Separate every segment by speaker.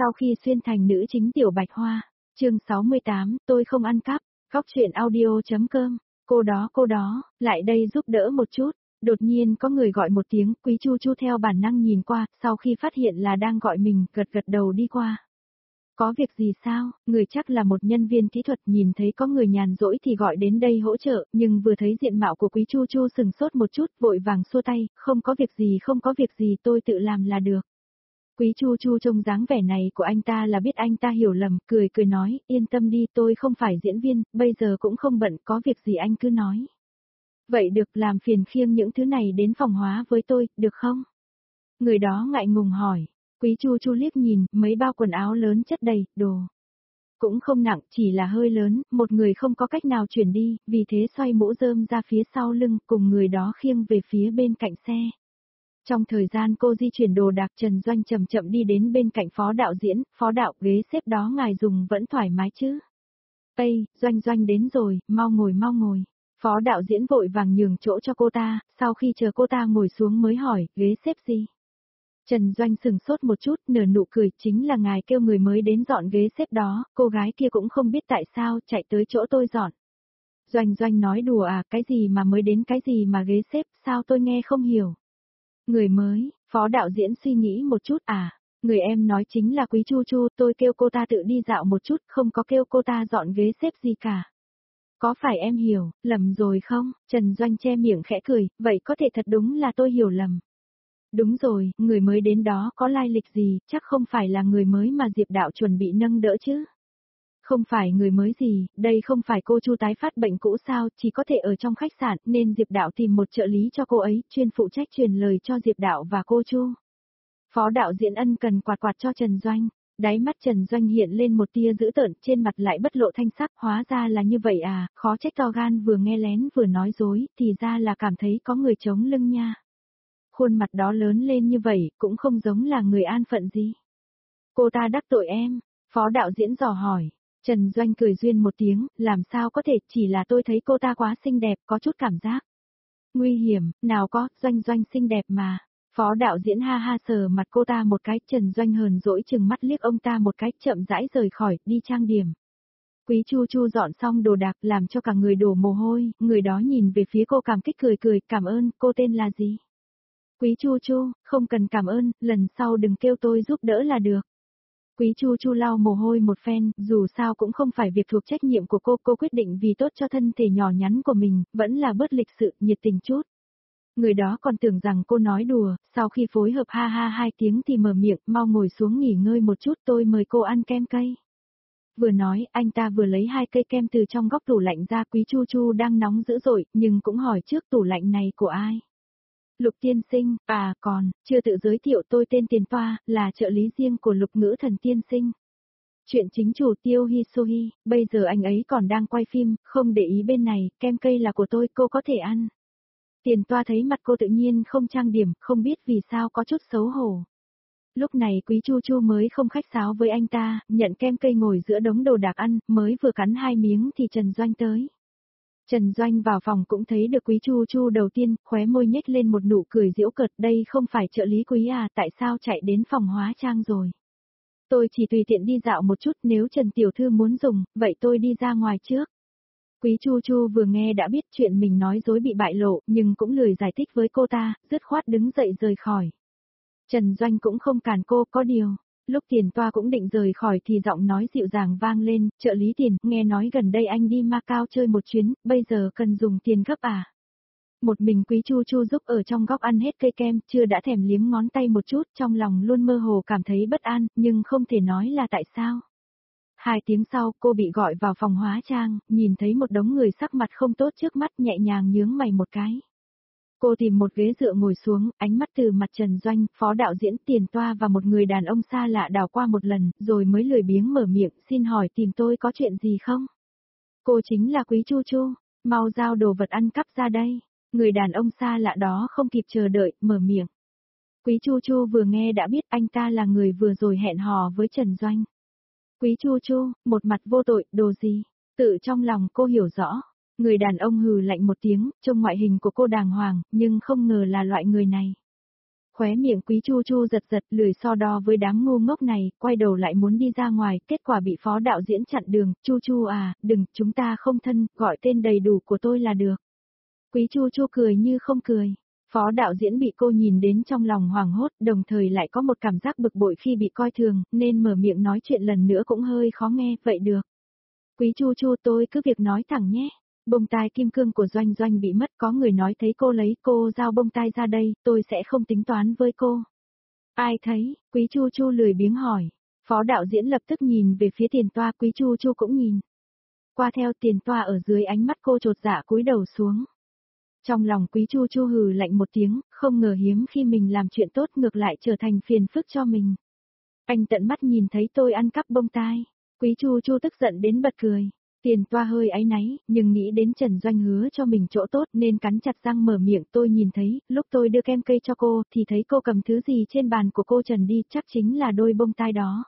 Speaker 1: Sau khi xuyên thành nữ chính Tiểu Bạch Hoa, chương 68, tôi không ăn cắp, góc truyện audio.com, cô đó, lại đây giúp đỡ một chút. Đột nhiên có người gọi một tiếng, Quý Chu Chu theo bản năng nhìn qua, sau khi phát hiện là đang gọi mình, gật gật đầu đi qua. Có việc gì sao, người chắc là một nhân viên kỹ thuật, nhìn thấy có người nhàn rỗi thì gọi đến đây hỗ trợ, nhưng vừa thấy diện mạo của Quý Chu Chu sừng sốt một chút, vội vàng xua tay, không có việc gì tôi tự làm là được. Quý Chu Chu trông dáng vẻ này của anh ta là biết anh ta hiểu lầm, cười nói, yên tâm đi, tôi không phải diễn viên, bây giờ cũng không bận, có việc gì anh cứ nói. Vậy được, làm phiền khiêng những thứ này đến phòng hóa với tôi, được không? Người đó ngại ngùng hỏi. Quý Chu Chu liếc nhìn, mấy bao quần áo lớn chất đầy, đồ. Cũng không nặng, chỉ là hơi lớn, một người không có cách nào chuyển đi, vì thế xoay mũ rơm ra phía sau lưng, cùng người đó khiêng về phía bên cạnh xe. Trong thời gian cô di chuyển đồ đạc, Trần Doanh chậm chậm đi đến bên cạnh phó đạo diễn, phó đạo, ghế xếp đó ngài dùng vẫn thoải mái chứ? Ây, Doanh đến rồi, mau ngồi. Phó đạo diễn vội vàng nhường chỗ cho cô ta, sau khi chờ cô ta ngồi xuống mới hỏi, ghế xếp gì? Trần Doanh sừng sốt một chút, nở nụ cười, chính là ngài kêu người mới đến dọn ghế xếp đó, cô gái kia cũng không biết tại sao, chạy tới chỗ tôi dọn. Doanh nói đùa à, cái gì mà mới đến, cái gì mà ghế xếp, sao tôi nghe không hiểu. Người mới, phó đạo diễn suy nghĩ một chút à, người em nói chính là Quý Chu Chu, tôi kêu cô ta tự đi dạo một chút, không có kêu cô ta dọn ghế xếp gì cả. Có phải em hiểu, lầm rồi không? Trần Doanh che miệng khẽ cười, vậy có thể thật đúng là tôi hiểu lầm. Đúng rồi, người mới đến đó có lai lịch gì, chắc không phải là người mới mà Diệp Đạo chuẩn bị nâng đỡ chứ. Không phải người mới gì, đây không phải cô Chu tái phát bệnh cũ sao, chỉ có thể ở trong khách sạn, nên Diệp Đạo tìm một trợ lý cho cô ấy, chuyên phụ trách truyền lời cho Diệp Đạo và cô Chu. Phó đạo diễn ân cần quạt cho Trần Doanh, đáy mắt Trần Doanh hiện lên một tia dữ tợn, trên mặt lại bất lộ thanh sắc, hóa ra là như vậy à, khó trách to gan vừa nghe lén vừa nói dối, thì ra là cảm thấy có người chống lưng nha. Khuôn mặt đó lớn lên như vậy, cũng không giống là người an phận gì. Cô ta đắc tội em, phó đạo diễn dò hỏi. Trần Doanh cười duyên một tiếng, làm sao có thể, chỉ là tôi thấy cô ta quá xinh đẹp, có chút cảm giác. Nguy hiểm, nào có, Doanh xinh đẹp mà. Phó đạo diễn ha ha sờ mặt cô ta một cái, Trần Doanh hờn dỗi chừng mắt liếc ông ta một cái, chậm rãi rời khỏi, đi trang điểm. Quý Chu Chu dọn xong đồ đạc, làm cho cả người đổ mồ hôi, người đó nhìn về phía cô cảm kích cười, cảm ơn, cô tên là gì? Quý Chu Chu, không cần cảm ơn, lần sau đừng kêu tôi giúp đỡ là được. Quý Chu Chu lau mồ hôi một phen, dù sao cũng không phải việc thuộc trách nhiệm của cô quyết định vì tốt cho thân thể nhỏ nhắn của mình, vẫn là bớt lịch sự, nhiệt tình chút. Người đó còn tưởng rằng cô nói đùa, sau khi phối hợp ha ha 2 tiếng thì mở miệng, mau ngồi xuống nghỉ ngơi một chút, tôi mời cô ăn kem cây. Vừa nói, anh ta vừa lấy 2 cây kem từ trong góc tủ lạnh ra. Quý Chu Chu đang nóng dữ dội, nhưng cũng hỏi trước tủ lạnh này của ai. Lục tiên sinh, à còn, chưa tự giới thiệu, tôi tên Tiền Toa, là trợ lý riêng của Lục Ngữ Thần tiên sinh. Chuyện chính chủ Tiêu Hisohi, bây giờ anh ấy còn đang quay phim, không để ý bên này, kem cây là của tôi, cô có thể ăn. Tiền Toa thấy mặt cô tự nhiên không trang điểm, không biết vì sao có chút xấu hổ. Lúc này Quý Chu Chu mới không khách sáo với anh ta, nhận kem cây ngồi giữa đống đồ đạc ăn, mới vừa cắn 2 miếng thì Trần Doanh tới. Trần Doanh vào phòng cũng thấy được Quý Chu Chu đầu tiên, khóe môi nhếch lên một nụ cười giễu cợt, đây không phải trợ lý Quý à, tại sao chạy đến phòng hóa trang rồi? Tôi chỉ tùy tiện đi dạo một chút, nếu Trần Tiểu Thư muốn dùng, vậy tôi đi ra ngoài trước. Quý Chu Chu vừa nghe đã biết chuyện mình nói dối bị bại lộ, nhưng cũng lười giải thích với cô ta, dứt khoát đứng dậy rời khỏi. Trần Doanh cũng không cản cô, có điều. Lúc Tiền Toa cũng định rời khỏi thì giọng nói dịu dàng vang lên, trợ lý Tiền, nghe nói gần đây anh đi Macau chơi một chuyến, bây giờ cần dùng tiền gấp à? Một mình Quý Chu Chu giúp ở trong góc ăn hết cây kem, chưa đã thèm liếm ngón tay một chút, trong lòng luôn mơ hồ cảm thấy bất an, nhưng không thể nói là tại sao. 2 tiếng sau, cô bị gọi vào phòng hóa trang, nhìn thấy một đống người sắc mặt không tốt trước mắt, nhẹ nhàng nhướng mày một cái. Cô tìm một ghế dựa ngồi xuống, ánh mắt từ mặt Trần Doanh, phó đạo diễn Tiền Toa và một người đàn ông xa lạ đảo qua một lần, rồi mới lười biếng mở miệng, xin hỏi tìm tôi có chuyện gì không? Cô chính là Quý Chu Chu, mau giao đồ vật ăn cắp ra đây. Người đàn ông xa lạ đó không kịp chờ đợi, mở miệng. Quý Chu Chu vừa nghe đã biết anh ta là người vừa rồi hẹn hò với Trần Doanh. Quý Chu Chu, một mặt vô tội, đồ gì? Tự trong lòng cô hiểu rõ. Người đàn ông hừ lạnh một tiếng, trông ngoại hình của cô đàng hoàng, nhưng không ngờ là loại người này. Khóe miệng Quý Chu Chu giật giật, lười so đo với đám ngu ngốc này, quay đầu lại muốn đi ra ngoài, kết quả bị phó đạo diễn chặn đường. Chu Chu à, đừng, chúng ta không thân, gọi tên đầy đủ của tôi là được. Quý Chu Chu cười như không cười. Phó đạo diễn bị cô nhìn đến trong lòng hoảng hốt, đồng thời lại có một cảm giác bực bội khi bị coi thường, nên mở miệng nói chuyện lần nữa cũng hơi khó nghe, vậy được. Quý Chu Chu, tôi cứ việc nói thẳng nhé. Bông tai kim cương của Doanh Doanh bị mất, có người nói thấy cô lấy, cô giao bông tai ra đây, tôi sẽ không tính toán với cô. Ai thấy? Quý Chu Chu lười biếng hỏi. Phó đạo diễn lập tức nhìn về phía tiền toa, Quý Chu Chu cũng nhìn. Qua theo tiền toa ở dưới, ánh mắt cô chột dạ cúi đầu xuống. Trong lòng Quý Chu Chu hừ lạnh một tiếng, không ngờ hiếm khi mình làm chuyện tốt ngược lại trở thành phiền phức cho mình. Anh tận mắt nhìn thấy tôi ăn cắp bông tai. Quý Chu Chu tức giận đến bật cười. Tiền toa hơi áy náy, nhưng nghĩ đến Trần Doanh hứa cho mình chỗ tốt nên cắn chặt răng mở miệng. Tôi nhìn thấy, lúc tôi đưa kem cây cho cô thì thấy cô cầm thứ gì trên bàn của cô Trần đi, chắc chính là đôi bông tai đó.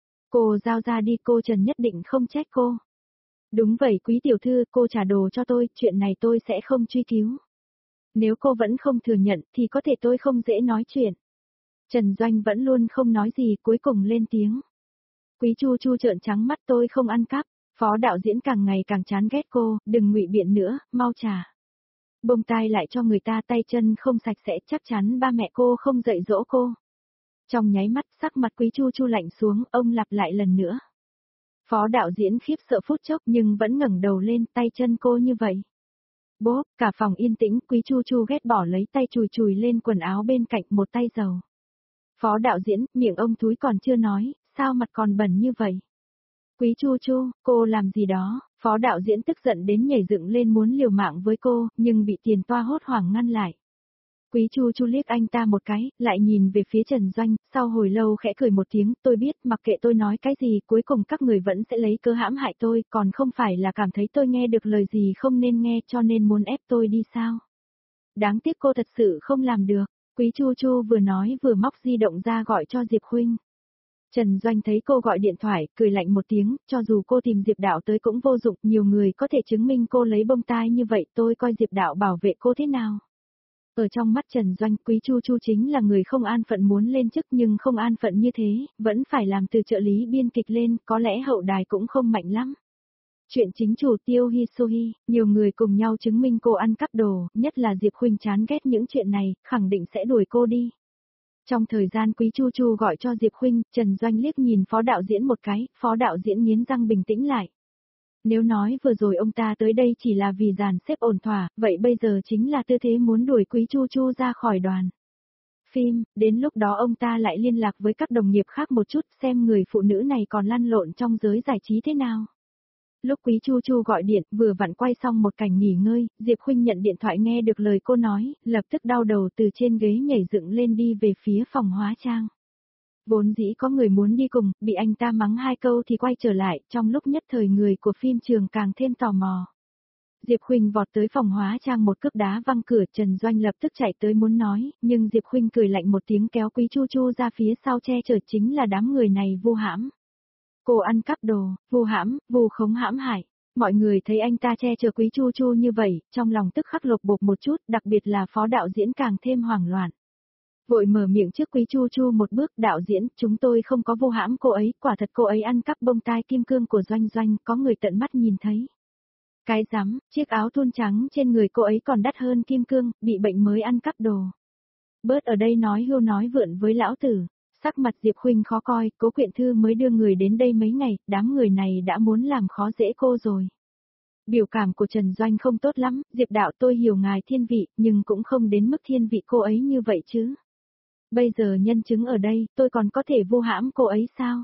Speaker 1: Cô giao ra đi, cô Trần nhất định không trách cô. Đúng vậy quý tiểu thư, cô trả đồ cho tôi, chuyện này tôi sẽ không truy cứu. Nếu cô vẫn không thừa nhận thì có thể tôi không dễ nói chuyện. Trần Doanh vẫn luôn không nói gì, cuối cùng lên tiếng. Quý Chu Chu trợn trắng mắt, tôi không ăn cắp. Phó đạo diễn càng ngày càng chán ghét cô, đừng ngụy biện nữa, mau trả. Bông tai lại cho người ta, tay chân không sạch sẽ, chắc chắn ba mẹ cô không dạy dỗ cô. Trong nháy mắt sắc mặt Quý Chu Chu lạnh xuống, ông lặp lại lần nữa. Phó đạo diễn khiếp sợ phút chốc nhưng vẫn ngẩng đầu lên, tay chân cô như vậy. Bốp, cả phòng yên tĩnh, Quý Chu Chu ghét bỏ lấy tay chùi chùi lên quần áo bên cạnh, một tay dầu. Phó đạo diễn, miệng ông thúi còn chưa nói, sao mặt còn bẩn như vậy? Quý Chu Chu, cô làm gì đó? Phó đạo diễn tức giận đến nhảy dựng lên muốn liều mạng với cô, nhưng bị tiền toa hốt hoảng ngăn lại. Quý Chu Chu liếc anh ta một cái, lại nhìn về phía Trần Doanh, sau hồi lâu khẽ cười một tiếng, tôi biết, mặc kệ tôi nói cái gì, cuối cùng các người vẫn sẽ lấy cớ hãm hại tôi, còn không phải là cảm thấy tôi nghe được lời gì không nên nghe cho nên muốn ép tôi đi sao? Đáng tiếc cô thật sự không làm được. Quý Chu Chu vừa nói vừa móc di động ra gọi cho Diệp Huynh. Trần Doanh thấy cô gọi điện thoại, cười lạnh một tiếng, cho dù cô tìm Diệp Đạo tới cũng vô dụng, nhiều người có thể chứng minh cô lấy bông tai như vậy, tôi coi Diệp Đạo bảo vệ cô thế nào. Ở trong mắt Trần Doanh, Quý Chu Chu chính là người không an phận muốn lên chức nhưng không an phận như thế, vẫn phải làm từ trợ lý biên kịch lên, có lẽ hậu đài cũng không mạnh lắm. Chuyện chính chủ Tiêu Hi Sohi, nhiều người cùng nhau chứng minh cô ăn cắp đồ, nhất là Diệp Huynh chán ghét những chuyện này, khẳng định sẽ đuổi cô đi. Trong thời gian Quý Chu Chu gọi cho Diệp Huynh, Trần Doanh liếc nhìn phó đạo diễn một cái, phó đạo diễn nghiến răng bình tĩnh lại. Nếu nói vừa rồi ông ta tới đây chỉ là vì dàn xếp ổn thỏa, vậy bây giờ chính là tư thế muốn đuổi Quý Chu Chu ra khỏi đoàn phim, đến lúc đó ông ta lại liên lạc với các đồng nghiệp khác một chút xem người phụ nữ này còn lăn lộn trong giới giải trí thế nào. Lúc Quý Chu Chu gọi điện, vừa vặn quay xong một cảnh nghỉ ngơi, Diệp Huynh nhận điện thoại nghe được lời cô nói, lập tức đau đầu từ trên ghế nhảy dựng lên đi về phía phòng hóa trang. Vốn dĩ có người muốn đi cùng, bị anh ta mắng hai câu thì quay trở lại, trong lúc nhất thời người của phim trường càng thêm tò mò. Diệp Huynh vọt tới phòng hóa trang một cước đá văng cửa, Trần Doanh lập tức chạy tới muốn nói, nhưng Diệp Huynh cười lạnh một tiếng kéo Quý Chu Chu ra phía sau che chở, chính là đám người này vu hãm. Cô ăn cắp đồ, vu hãm, vu khống hãm hại. Mọi người thấy anh ta che chở Quý Chu Chu như vậy, trong lòng tức khắc lột bột một chút, đặc biệt là phó đạo diễn càng thêm hoảng loạn. Vội mở miệng trước Quý Chu Chu một bước, đạo diễn, chúng tôi không có vu hãm cô ấy, quả thật cô ấy ăn cắp bông tai kim cương của Doanh Doanh, có người tận mắt nhìn thấy. Cái rắm, chiếc áo thun trắng trên người cô ấy còn đắt hơn kim cương, bị bệnh mới ăn cắp đồ. Bớt ở đây nói hưu nói vượn với lão tử. Sắc mặt Diệp Huynh khó coi, Cố Quyện Thư mới đưa người đến đây mấy ngày, đám người này đã muốn làm khó dễ cô rồi. Biểu cảm của Trần Doanh không tốt lắm, Diệp Đạo tôi hiểu ngài thiên vị, nhưng cũng không đến mức thiên vị cô ấy như vậy chứ. Bây giờ nhân chứng ở đây, tôi còn có thể vu hãm cô ấy sao?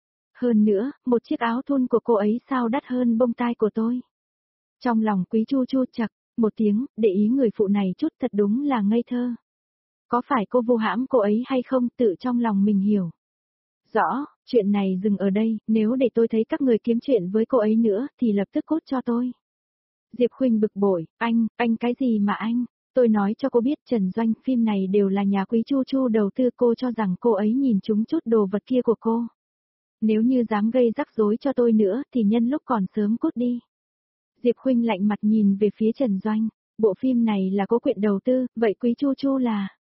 Speaker 1: Hơn nữa, một chiếc áo thun của cô ấy sao đắt hơn bông tai của tôi? Trong lòng Quý Chu Chu chặt, một tiếng, để ý người phụ này chút thật đúng là ngây thơ. Có phải cô vu hãm cô ấy hay không, tự trong lòng mình hiểu. Rõ, chuyện này dừng ở đây, nếu để tôi thấy các người kiếm chuyện với cô ấy nữa, thì lập tức cút cho tôi. Diệp Huynh bực bội, anh cái gì mà anh? Tôi nói cho cô biết Trần Doanh, phim này đều là nhà Quý Chu Chu đầu tư, cô cho rằng cô ấy nhìn trúng chút đồ vật kia của cô. Nếu như dám gây rắc rối cho tôi nữa, thì nhân lúc còn sớm cút đi. Diệp Huynh lạnh mặt nhìn về phía Trần Doanh, bộ phim này là Cố Quyện đầu tư, vậy Quý Chu Chu là...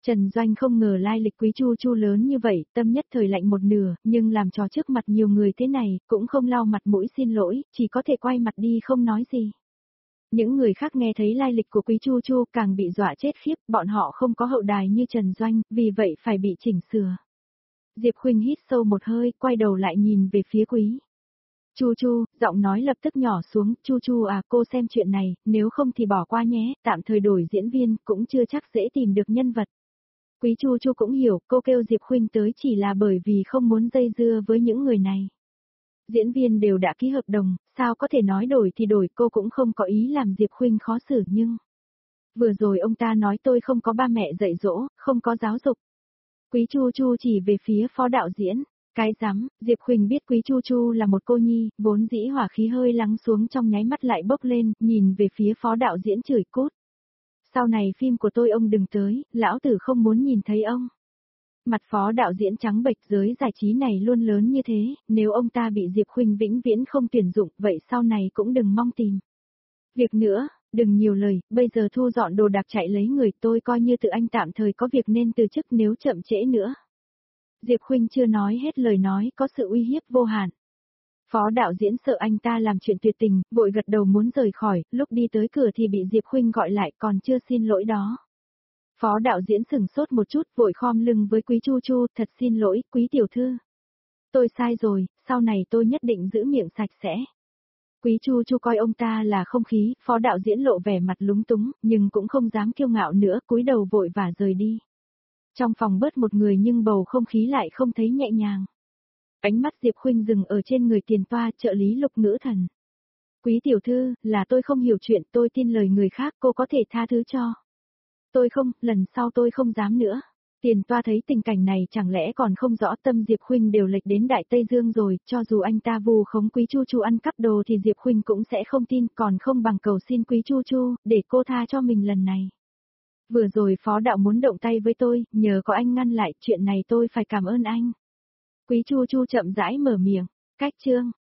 Speaker 1: Trần Doanh không ngờ lai lịch Quý Chu Chu lớn như vậy, tâm nhất thời lạnh một nửa, nhưng làm trò trước mặt nhiều người thế này, cũng không lau mặt mũi xin lỗi, chỉ có thể quay mặt đi không nói gì. Những người khác nghe thấy lai lịch của Quý Chu Chu càng bị dọa chết khiếp, bọn họ không có hậu đài như Trần Doanh, vì vậy phải bị chỉnh sửa. Diệp Khuynh hít sâu một hơi, quay đầu lại nhìn về phía Quý Chu Chu, giọng nói lập tức nhỏ xuống, Chu Chu à, cô xem chuyện này, nếu không thì bỏ qua nhé, tạm thời đổi diễn viên, cũng chưa chắc dễ tìm được nhân vật. Quý Chu Chu cũng hiểu, cô kêu Diệp Khuynh tới chỉ là bởi vì không muốn dây dưa với những người này. Diễn viên đều đã ký hợp đồng, sao có thể nói đổi thì đổi, cô cũng không có ý làm Diệp Khuynh khó xử nhưng... Vừa rồi ông ta nói tôi không có ba mẹ dạy dỗ, không có giáo dục. Quý Chu Chu chỉ về phía phó đạo diễn. Cái rắm, Diệp Khuynh biết Quý Chu Chu là một cô nhi, vốn dĩ hỏa khí hơi lắng xuống trong nháy mắt lại bốc lên, nhìn về phía phó đạo diễn chửi cút. Sau này phim của tôi ông đừng tới, lão tử không muốn nhìn thấy ông. Mặt phó đạo diễn trắng bệch, giới giải trí này luôn lớn như thế, nếu ông ta bị Diệp Khuynh vĩnh viễn không tuyển dụng, vậy sau này cũng đừng mong tìm. Việc nữa, đừng nhiều lời, bây giờ thu dọn đồ đạc chạy lấy người, tôi coi như tự anh tạm thời có việc nên từ chức nếu chậm trễ nữa. Diệp Khuynh chưa nói hết lời nói có sự uy hiếp vô hạn. Phó đạo diễn sợ anh ta làm chuyện tuyệt tình, vội gật đầu muốn rời khỏi, lúc đi tới cửa thì bị Diệp Khuynh gọi lại còn chưa xin lỗi đó. Phó đạo diễn sửng sốt một chút, vội khom lưng với Quý Chu Chu, thật xin lỗi, Quý tiểu thư. Tôi sai rồi, sau này tôi nhất định giữ miệng sạch sẽ. Quý Chu Chu coi ông ta là không khí, phó đạo diễn lộ vẻ mặt lúng túng, nhưng cũng không dám kiêu ngạo nữa, cúi đầu vội vã rời đi. Trong phòng bớt một người nhưng bầu không khí lại không thấy nhẹ nhàng. Ánh mắt Diệp Khuynh dừng ở trên người tiền toa trợ lý Lục Ngữ Thần. Quý tiểu thư, là tôi không hiểu chuyện, tôi tin lời người khác, cô có thể tha thứ cho. Tôi không, lần sau tôi không dám nữa. Tiền toa thấy tình cảnh này chẳng lẽ còn không rõ tâm Diệp Khuynh đều lệch đến Đại Tây Dương rồi, cho dù anh ta vù khống Quý Chu Chu ăn cắp đồ thì Diệp Khuynh cũng sẽ không tin, còn không bằng cầu xin Quý Chu Chu, để cô tha cho mình lần này. Vừa rồi phó đạo muốn động tay với tôi, nhờ có anh ngăn lại, chuyện này tôi phải cảm ơn anh. Quý Chu Chu chậm rãi mở miệng, cách chương.